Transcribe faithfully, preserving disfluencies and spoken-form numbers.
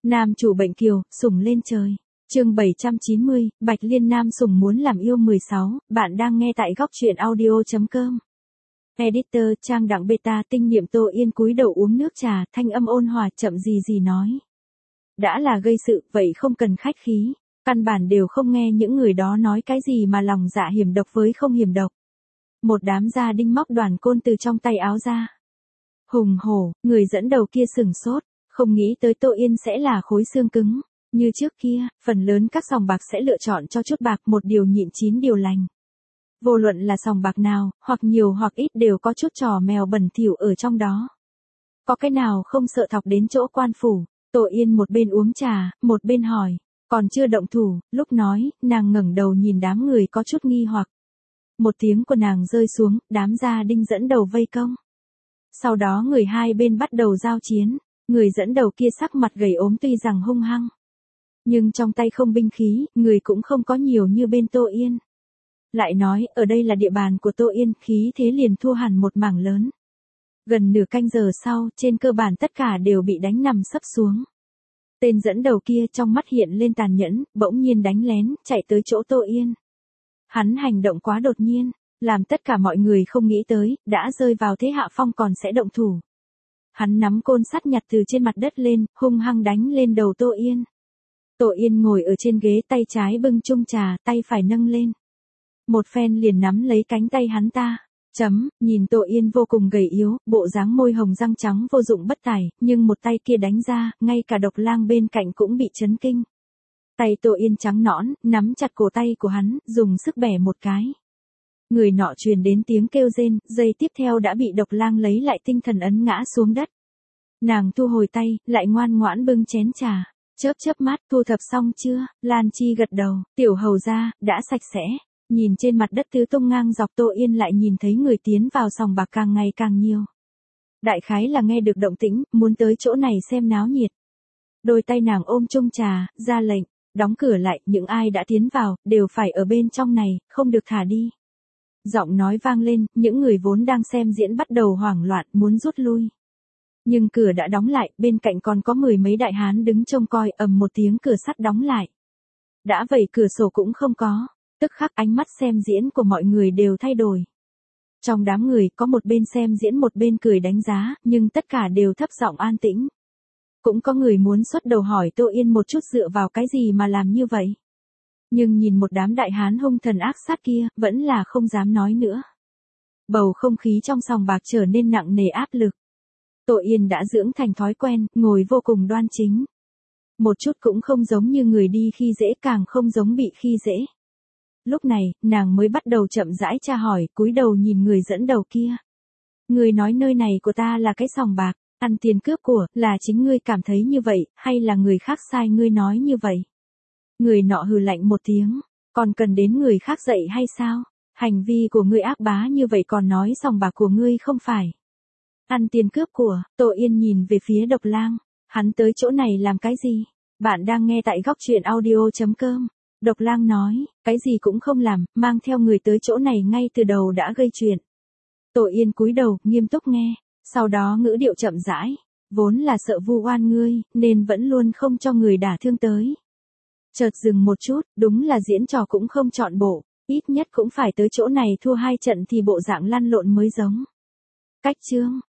Nam chủ bệnh kiều, sủng lên trời. Chương bảy trăm chín mươi, Bạch Liên Nam sủng muốn làm yêu mười sáu, bạn đang nghe tại góc truyện audio chấm com. Editor, trang đặng beta, tinh niệm Tô Yên cúi đầu uống nước trà, thanh âm ôn hòa chậm gì gì nói. Đã là gây sự, vậy không cần khách khí, căn bản đều không nghe những người đó nói cái gì mà lòng dạ hiểm độc với không hiểm độc. Một đám gia đinh móc đoàn côn từ trong tay áo ra. Hùng hổ, người dẫn đầu kia sửng sốt, không nghĩ tới Tô Yên sẽ là khối xương cứng. Như trước kia, phần lớn các sòng bạc sẽ lựa chọn cho chút bạc một điều nhịn chín điều lành. Vô luận là sòng bạc nào, hoặc nhiều hoặc ít đều có chút trò mèo bẩn thỉu ở trong đó. Có cái nào không sợ thọc đến chỗ quan phủ. Tô Yên một bên uống trà, một bên hỏi, còn chưa động thủ, lúc nói, nàng ngẩng đầu nhìn đám người có chút nghi hoặc. Một tiếng của nàng rơi xuống, đám gia đinh dẫn đầu vây công. Sau đó người hai bên bắt đầu giao chiến, người dẫn đầu kia sắc mặt gầy ốm tuy rằng hung hăng. Nhưng trong tay không binh khí, người cũng không có nhiều như bên Tô Yên. Lại nói, ở đây là địa bàn của Tô Yên, khí thế liền thua hẳn một mảng lớn. Gần nửa canh giờ sau, trên cơ bản tất cả đều bị đánh nằm sấp xuống. Tên dẫn đầu kia trong mắt hiện lên tàn nhẫn, bỗng nhiên đánh lén, chạy tới chỗ Tô Yên. Hắn hành động quá đột nhiên, làm tất cả mọi người không nghĩ tới, đã rơi vào thế hạ phong còn sẽ động thủ. Hắn nắm côn sắt nhặt từ trên mặt đất lên, hung hăng đánh lên đầu Tô Yên. Tô Yên ngồi ở trên ghế, tay trái bưng chung trà, tay phải nâng lên. Một phen liền nắm lấy cánh tay hắn ta. Chấm, nhìn Tô Yên vô cùng gầy yếu, bộ dáng môi hồng răng trắng vô dụng bất tài, nhưng một tay kia đánh ra, ngay cả Độc Lang bên cạnh cũng bị chấn kinh. Tay Tô Yên trắng nõn, nắm chặt cổ tay của hắn, dùng sức bẻ một cái. Người nọ truyền đến tiếng kêu rên, giây tiếp theo đã bị Độc Lang lấy lại tinh thần ấn ngã xuống đất. Nàng thu hồi tay, lại ngoan ngoãn bưng chén trà. Chớp chớp mắt, thu thập xong chưa? Lan Chi gật đầu, tiểu hầu ra, đã sạch sẽ. Nhìn trên mặt đất tứ tung ngang dọc Tô Yên lại nhìn thấy người tiến vào sòng bạc càng ngày càng nhiều. Đại khái là nghe được động tĩnh, muốn tới chỗ này xem náo nhiệt. Đôi tay nàng ôm chung trà, ra lệnh, đóng cửa lại, những ai đã tiến vào, đều phải ở bên trong này, không được thả đi. Giọng nói vang lên, những người vốn đang xem diễn bắt đầu hoảng loạn, muốn rút lui. Nhưng cửa đã đóng lại, bên cạnh còn có mười mấy đại hán đứng trông coi, ầm một tiếng cửa sắt đóng lại. Đã vậy cửa sổ cũng không có, tức khắc ánh mắt xem diễn của mọi người đều thay đổi. Trong đám người có một bên xem diễn một bên cười đánh giá, nhưng tất cả đều thấp giọng an tĩnh. Cũng có người muốn xuất đầu hỏi Tô Yên một chút dựa vào cái gì mà làm như vậy. Nhưng nhìn một đám đại hán hung thần ác sát kia, vẫn là không dám nói nữa. Bầu không khí trong sòng bạc trở nên nặng nề áp lực. Tô Yên đã dưỡng thành thói quen, ngồi vô cùng đoan chính. Một chút cũng không giống như người đi khi dễ, càng không giống bị khi dễ. Lúc này, nàng mới bắt đầu chậm rãi tra hỏi, cúi đầu nhìn người dẫn đầu kia. Người nói nơi này của ta là cái sòng bạc, ăn tiền cướp của, là chính ngươi cảm thấy như vậy, hay là người khác sai ngươi nói như vậy? Người nọ hừ lạnh một tiếng, còn cần đến người khác dạy hay sao? Hành vi của ngươi ác bá như vậy còn nói sòng bạc của ngươi không phải. Ăn tiền cướp của, Tô Yên nhìn về phía Độc Lang, hắn tới chỗ này làm cái gì? Bạn đang nghe tại góc truyện audio chấm com. Độc Lang nói, cái gì cũng không làm, mang theo người tới chỗ này ngay từ đầu đã gây chuyện. Tô Yên cúi đầu, nghiêm túc nghe, sau đó ngữ điệu chậm rãi, vốn là sợ vu oan ngươi, nên vẫn luôn không cho người đả thương tới. Chợt dừng một chút, đúng là diễn trò cũng không chọn bộ, ít nhất cũng phải tới chỗ này thua hai trận thì bộ dạng lăn lộn mới giống. Cách chương,